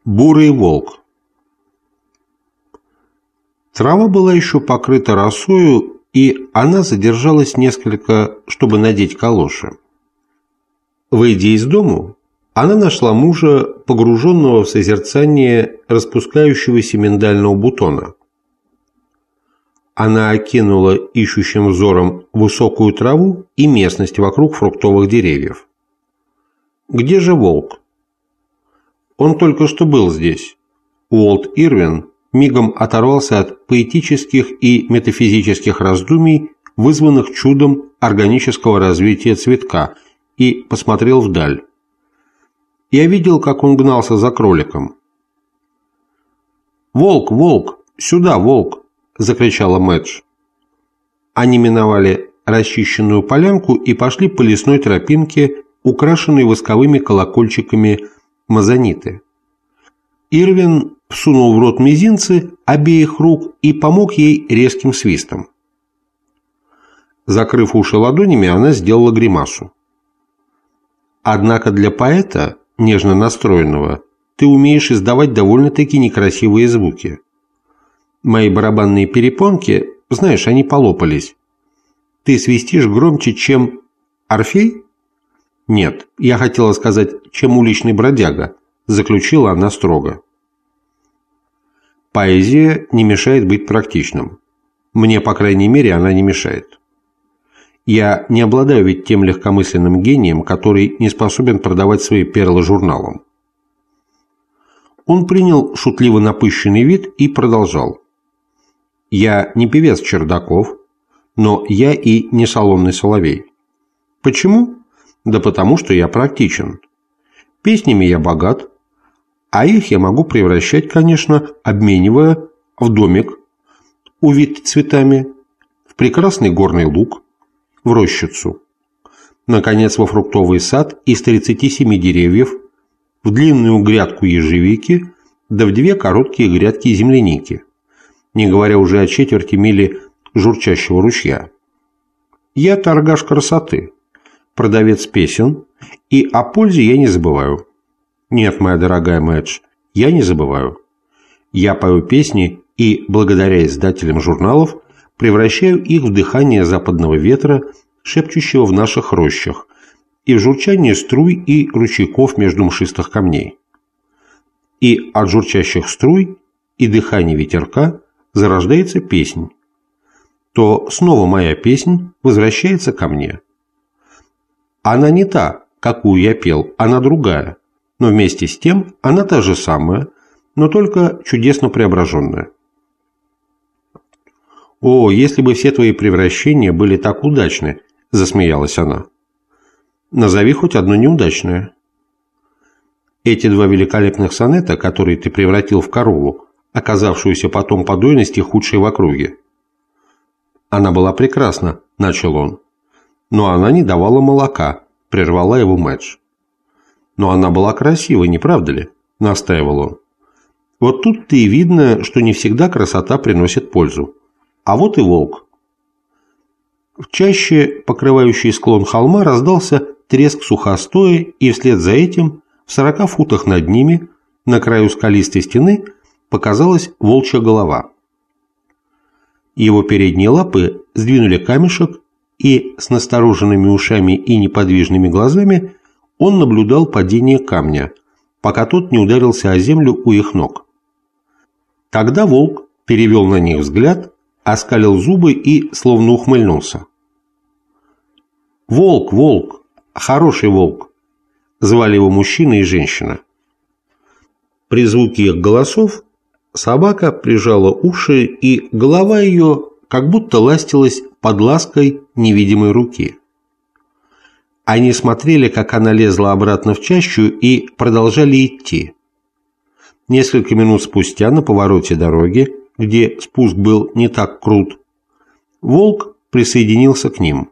Бурый волк. Трава была еще покрыта росою, и она задержалась несколько, чтобы надеть калоши. Выйдя из дому, она нашла мужа, погруженного в созерцание распускающегося миндального бутона. Она окинула ищущим взором высокую траву и местность вокруг фруктовых деревьев. Где же волк? Он только что был здесь. Уолт Ирвин мигом оторвался от поэтических и метафизических раздумий, вызванных чудом органического развития цветка, и посмотрел вдаль. Я видел, как он гнался за кроликом. «Волк, волк! Сюда, волк!» – закричала Мэдж. Они миновали расчищенную полянку и пошли по лесной тропинке, украшенной восковыми колокольчиками мазониты. Ирвин всунул в рот мизинцы обеих рук и помог ей резким свистом. Закрыв уши ладонями, она сделала гримасу. «Однако для поэта, нежно настроенного, ты умеешь издавать довольно-таки некрасивые звуки. Мои барабанные перепонки, знаешь, они полопались. Ты свистишь громче, чем Орфей?» «Нет, я хотела сказать, чем уличный бродяга», – заключила она строго. «Поэзия не мешает быть практичным. Мне, по крайней мере, она не мешает. Я не обладаю ведь тем легкомысленным гением, который не способен продавать свои перлы журналам». Он принял шутливо напыщенный вид и продолжал. «Я не певец Чердаков, но я и не салонный соловей. Почему? Да потому что я практичен. Песнями я богат, а их я могу превращать, конечно, обменивая в домик, увитый цветами, в прекрасный горный луг, в рощицу, наконец, во фруктовый сад из 37 деревьев, в длинную грядку ежевики, да в 2 короткие грядки земляники, не говоря уже о четверти мили журчащего ручья. Я торгаш красоты, продавец песен, и о пользе я не забываю. Нет, моя дорогая Мэдж, я не забываю. Я пою песни и, благодаря издателям журналов, превращаю их в дыхание западного ветра, шепчущего в наших рощах, и в журчание струй и ручейков между мшистых камней. И от журчащих струй и дыхания ветерка зарождается песнь. То снова моя песнь возвращается ко мне. Она не та, какую я пел, она другая, но вместе с тем она та же самая, но только чудесно преображенная. «О, если бы все твои превращения были так удачны!» – засмеялась она. «Назови хоть одно неудачное». «Эти 2 великолепных сонета, которые ты превратил в корову, оказавшуюся потом по дойности худшей в округе». «Она была прекрасна», – начал он. «Но она не давала молока», – прервала его Мэдж. «Но она была красивой, не правда ли?» – настаивал он. «Вот тут-то и видно, что не всегда красота приносит пользу. А вот и волк». В чаще, покрывающей склон холма, раздался треск сухостоя, и вслед за этим, в 40 футах над ними, на краю скалистой стены, показалась волчья голова. Его передние лапы сдвинули камешек, и с настороженными ушами и неподвижными глазами он наблюдал падение камня, пока тот не ударился о землю у их ног. Тогда волк перевел на них взгляд, оскалил зубы и словно ухмыльнулся. «Волк, волк, хороший волк!» – звали его мужчина и женщина. При звуке их голосов собака прижала уши, и голова ее как будто ластилась под лаской невидимой руки. Они смотрели, как она лезла обратно в чащу, и продолжали идти. Несколько минут спустя на повороте дороги, где спуск был не так крут, волк присоединился к ним.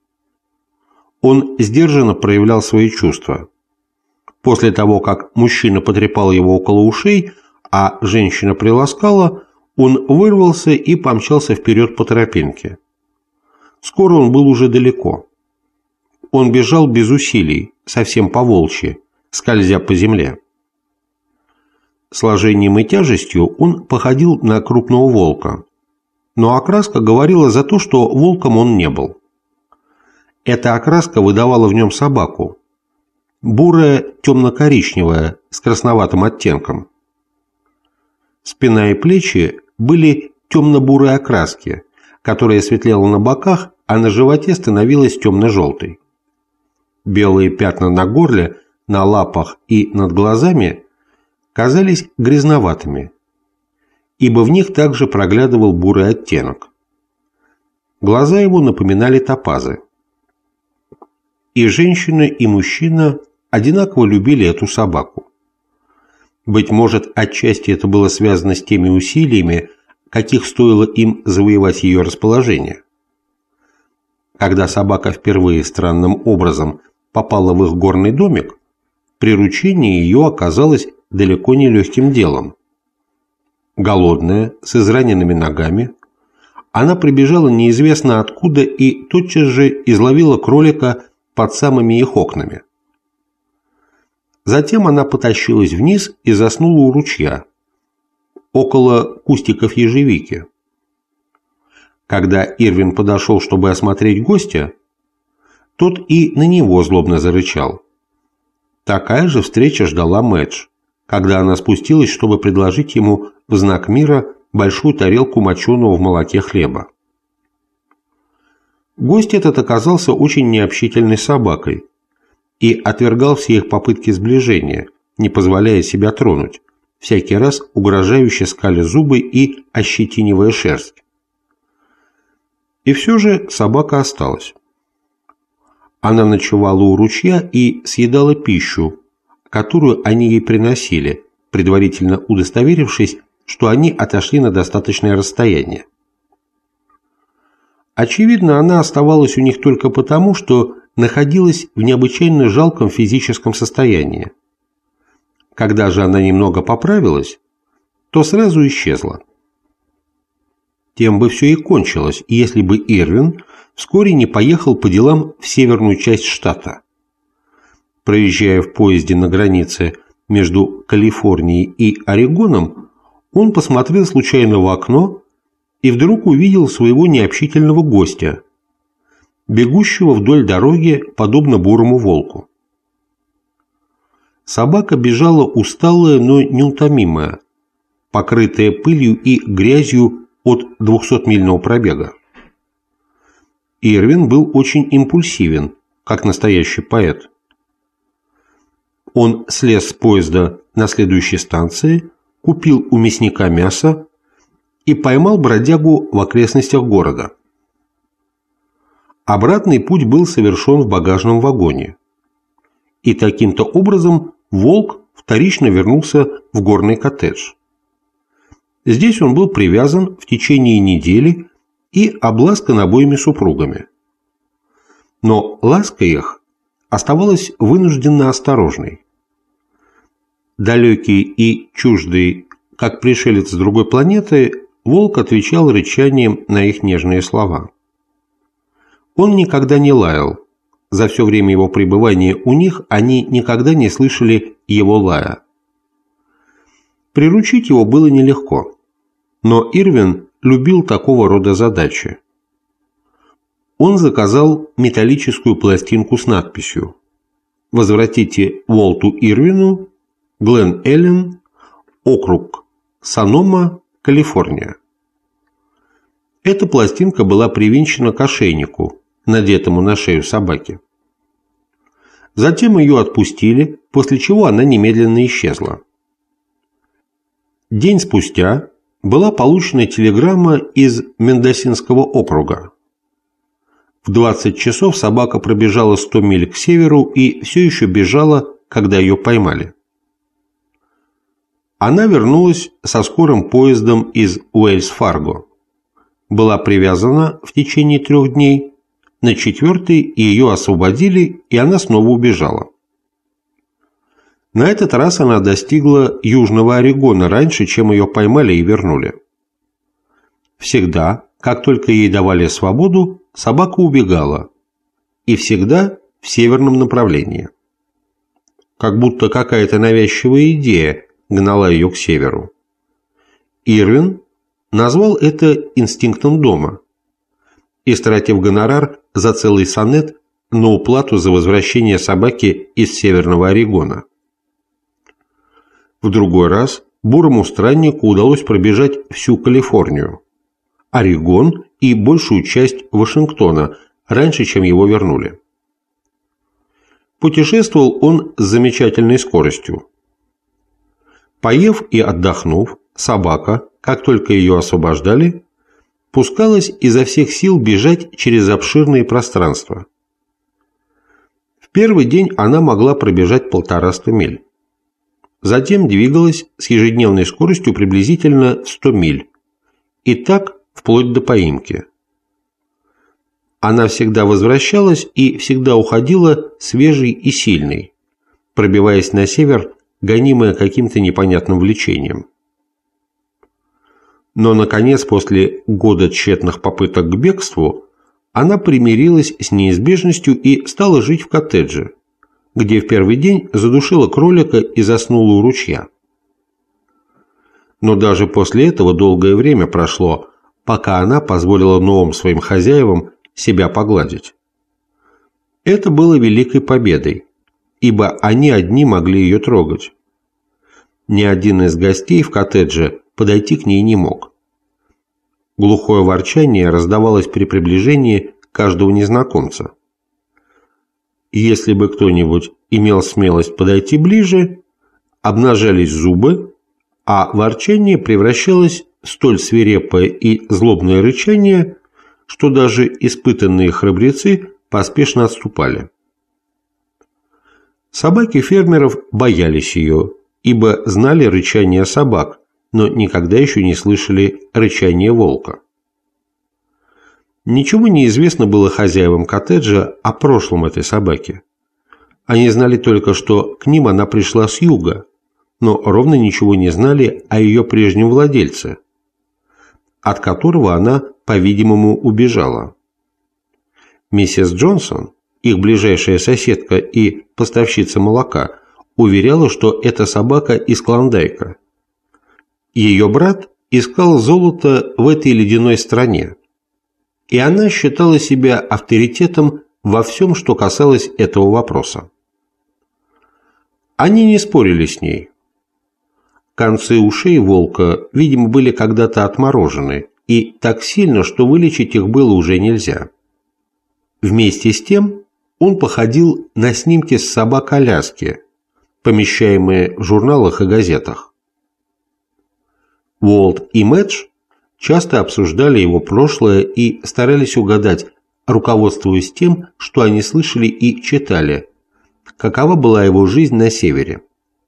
Он сдержанно проявлял свои чувства. После того, как мужчина потрепал его около ушей, а женщина приласкала, он вырвался и помчался вперед по тропинке. Скоро он был уже далеко. Он бежал без усилий, совсем по-волчьи, скользя по земле. Сложением и тяжестью он походил на крупного волка, но окраска говорила за то, что волком он не был. Эта окраска выдавала в нем собаку, бурая темно-коричневая с красноватым оттенком. Спина и плечи были темно-бурой окраски, которая светлела на боках, а на животе становилась темно-желтой. Белые пятна на горле, на лапах и над глазами казались грязноватыми, ибо в них также проглядывал бурый оттенок. Глаза его напоминали топазы. И женщина, и мужчина одинаково любили эту собаку. Быть может, отчасти это было связано с теми усилиями, каких стоило им завоевать ее расположение. Когда собака впервые странным образом попала в их горный домик, приручение ее оказалось далеко не легким делом. Голодная, с израненными ногами, она прибежала неизвестно откуда и тотчас же изловила кролика под самыми их окнами. Затем она потащилась вниз и заснула у ручья, около кустиков ежевики. Когда Ирвин подошел, чтобы осмотреть гостя, тот и на него злобно зарычал. Такая же встреча ждала Мэдж, когда она спустилась, чтобы предложить ему в знак мира большую тарелку моченого в молоке хлеба. Гость этот оказался очень необщительной собакой и отвергал все их попытки сближения, не позволяя себя тронуть, всякий раз угрожающе скаля зубы и ощетинивая шерсть. И все же собака осталась. Она ночевала у ручья и съедала пищу, которую они ей приносили, предварительно удостоверившись, что они отошли на достаточное расстояние. Очевидно, она оставалась у них только потому, что находилась в необычайно жалком физическом состоянии. Когда же она немного поправилась, то сразу исчезла. Тем бы все и кончилось, если бы Ирвин вскоре не поехал по делам в северную часть штата. Проезжая в поезде на границе между Калифорнией и Орегоном, он посмотрел случайно в окно и вдруг увидел своего необщительного гостя, бегущего вдоль дороги, подобно бурому волку. Собака бежала усталая, но неутомимая, покрытая пылью и грязью от 200-мильного пробега. Ирвин был очень импульсивен, как настоящий поэт. Он слез с поезда на следующей станции, купил у мясника мясо и поймал бродягу в окрестностях города. Обратный путь был совершен в багажном вагоне. И таким-то образом волк вторично вернулся в горный коттедж. Здесь он был привязан в течение недели и обласкан обоими супругами. Но ласка их оставалась вынужденно осторожной. Далекий и чуждый, как пришелец с другой планеты, волк отвечал рычанием на их нежные слова. Он никогда не лаял. За все время его пребывания у них они никогда не слышали его лая. Приручить его было нелегко, но Ирвин любил такого рода задачи. Он заказал металлическую пластинку с надписью «Возвратите Уолту Ирвину, Глен-Эллен, округ Сонома, Калифорния». Эта пластинка была привинчена к ошейнику, надетому на шею собаки. Затем ее отпустили, после чего она немедленно исчезла. День спустя была получена телеграмма из Мендосинского округа. В 20 часов собака пробежала 100 миль к северу и все еще бежала, когда ее поймали. Она вернулась со скорым поездом из Уэльс-Фарго. Была привязана в течение 3 дней, на 4-й ее освободили, и она снова убежала. На этот раз она достигла Южного Орегона раньше, чем ее поймали и вернули. Всегда, как только ей давали свободу, собака убегала, и всегда в северном направлении. Как будто какая-то навязчивая идея гнала ее к северу. Ирвин назвал это инстинктом дома, истратив гонорар за целый сонет на уплату за возвращение собаки из Северного Орегона. В другой раз бурому страннику удалось пробежать всю Калифорнию, Орегон и большую часть Вашингтона раньше, чем его вернули. Путешествовал он с замечательной скоростью. Поев и отдохнув, собака, как только ее освобождали, пускалась изо всех сил бежать через обширные пространства. В первый день она могла пробежать 150 миль. Затем двигалась с ежедневной скоростью приблизительно 100 миль. И так вплоть до поимки. Она всегда возвращалась и всегда уходила свежей и сильной, пробиваясь на север, гонимая каким-то непонятным влечением. Но, наконец, после года тщетных попыток к бегству, она примирилась с неизбежностью и стала жить в коттедже, где в первый день задушила кролика и заснула у ручья. Но даже после этого долгое время прошло, пока она позволила новым своим хозяевам себя погладить. Это было великой победой, ибо они одни могли ее трогать. Ни один из гостей в коттедже подойти к ней не мог. Глухое ворчание раздавалось при приближении каждого незнакомца. Если бы кто-нибудь имел смелость подойти ближе, обнажались зубы, а ворчание превращалось в столь свирепое и злобное рычание, что даже испытанные храбрецы поспешно отступали. Собаки фермеров боялись ее, ибо знали рычание собак, но никогда еще не слышали рычания волка. Ничего не известно было хозяевам коттеджа о прошлом этой собаки. Они знали только, что к ним она пришла с юга, но ровно ничего не знали о ее прежнем владельце, от которого она, по-видимому, убежала. Миссис Джонсон, их ближайшая соседка и поставщица молока, уверяла, что эта собака из Клондайка. Ее брат искал золото в этой ледяной стране, и она считала себя авторитетом во всем, что касалось этого вопроса. Они не спорили с ней. Концы ушей волка, видимо, были когда-то отморожены, и так сильно, что вылечить их было уже нельзя. Вместе с тем он походил на снимки с собак Аляски, помещаемые в журналах и газетах. Уолт и Мэдж часто обсуждали его прошлое и старались угадать, руководствуясь тем, что они слышали и читали, какова была его жизнь на севере.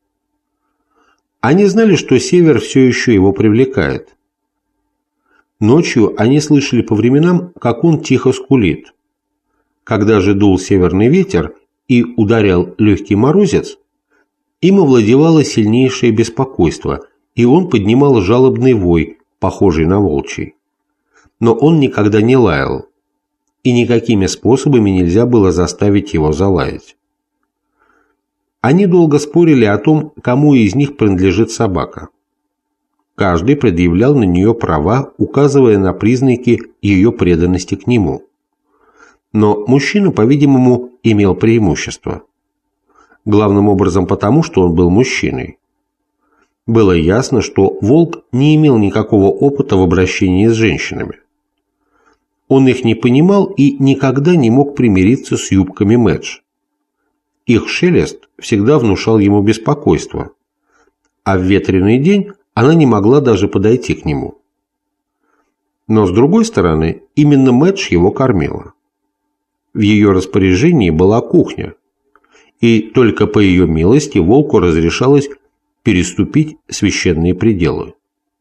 Они знали, что север все еще его привлекает. Ночью они слышали по временам, как он тихо скулит. Когда же дул северный ветер и ударял легкий морозец, им овладевало сильнейшее беспокойство, и он поднимал жалобный вой, похожий на волчий. Но он никогда не лаял, и никакими способами нельзя было заставить его залаять. Они долго спорили о том, кому из них принадлежит собака. Каждый предъявлял на нее права, указывая на признаки ее преданности к нему. Но мужчина, по-видимому, имел преимущество. Главным образом потому, что он был мужчиной. Было ясно, что волк не имел никакого опыта в обращении с женщинами. Он их не понимал и никогда не мог примириться с юбками Мэдж. Их шелест всегда внушал ему беспокойство, а в ветреный день она не могла даже подойти к нему. Но, с другой стороны, именно Мэдж его кормила. В ее распоряжении была кухня, и только по ее милости волку разрешалось переступить священные пределы.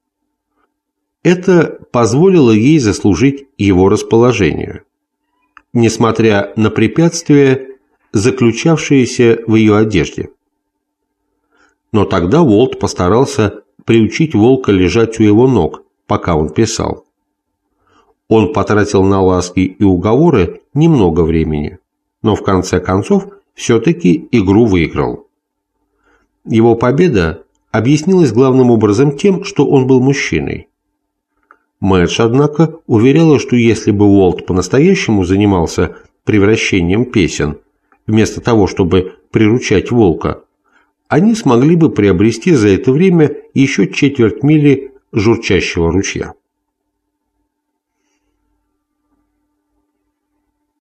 Это позволило ей заслужить его расположение, несмотря на препятствия, заключавшиеся в ее одежде. Но тогда Уолт постарался приучить волка лежать у его ног, пока он писал. Он потратил на ласки и уговоры немного времени, но в конце концов все-таки игру выиграл. Его победа объяснилось главным образом тем, что он был мужчиной. Мэдж, однако, уверяла, что если бы Уолт по-настоящему занимался превращением песен, вместо того, чтобы приручать волка, они смогли бы приобрести за это время еще четверть мили журчащего ручья.